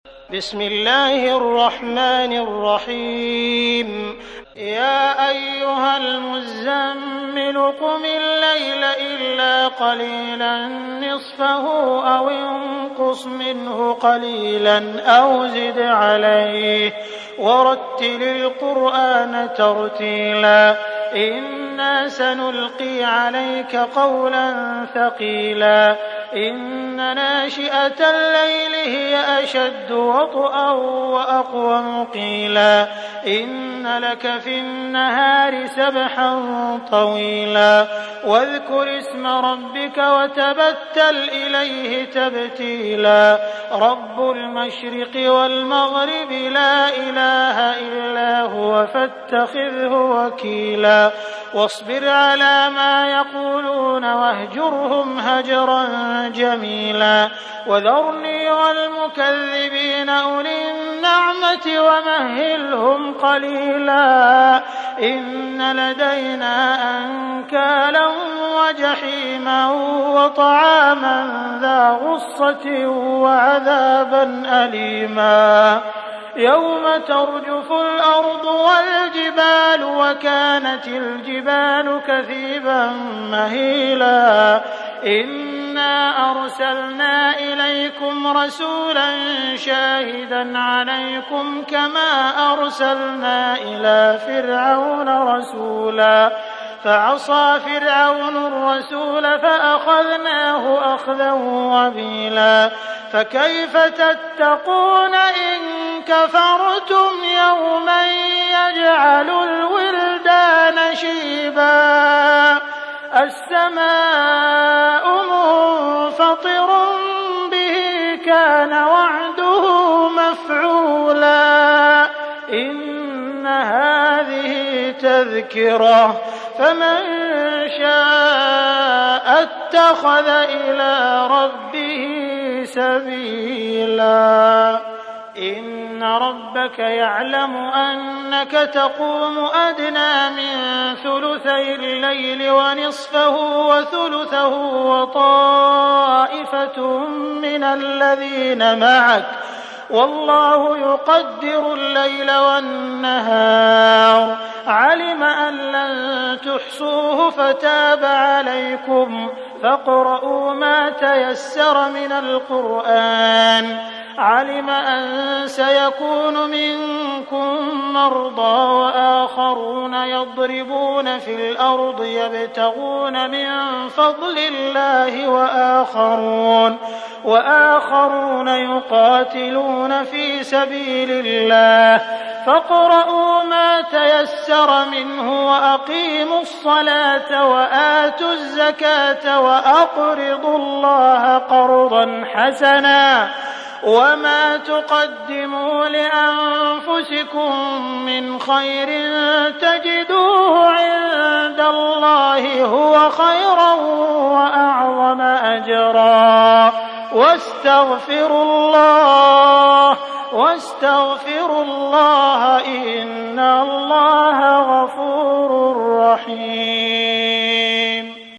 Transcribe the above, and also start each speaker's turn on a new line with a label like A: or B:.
A: بسم الله الرحمن الرحيم يا أيها المزمل قم الليل إلا قليلا نصفه أو انقص منه قليلا أو زد عليه ورتل القرآن ترتيلا إنا سنلقي عليك قولا ثقيلا إن ناشئة الليل هي أشد وطئا وأقوم قيلا إن لك في النهار سبحا طويلا واذكر اسم ربك وتبتل إليه تبتيلا رب المشرق والمغرب لا إله إلا هو فاتخذه وكيلا واصبر على ما يقولون واهجرهم هجرا جميلا وذرني والمكذبين أولي النعمة ومهلهم قليلا إن لدينا أنكالا وجحيما وطعاما ذا غصة وعذابا أليما يوم ترجف الأرض والجبال وكانت الجبال كثيبا مهيلا إنا أرسلنا إليكم رسولا شاهدا عليكم كما أرسلنا إلى فرعون رسولا فعصى فرعون الرسول فأخذناه أخذا وبيلا فكيف تتقون إن كفرتم يوما يجعل الولدان شيبا السماء منفطر به كان وعده مفعولا إن هذه تذكرة فمن شاء اتخذ إلى ربه سبيلا إن ربك يعلم أنك تقوم أدنى من ثلثي الليل ونصفه وثلثه وطائفة من الذين معك والله يقدر الليل والنهار علم أن لن تحصوه فتاب عليكم فاقرؤوا ما تيسر من القرآن علم أن سيكون منكم مرضى وآخرون يضربون في الأرض يبتغون من فضل الله وآخرون يقاتلون في سبيل الله فاقرؤوا ما تيسر منه وأقيموا الصلاة وآتوا الزكاة وأقرضوا الله قرضا حسنا وما تقدموا لأنفسكم من خير تجدوه عند الله هو خيرا وأعظم أجرا واستغفروا الله إن الله غفور رحيم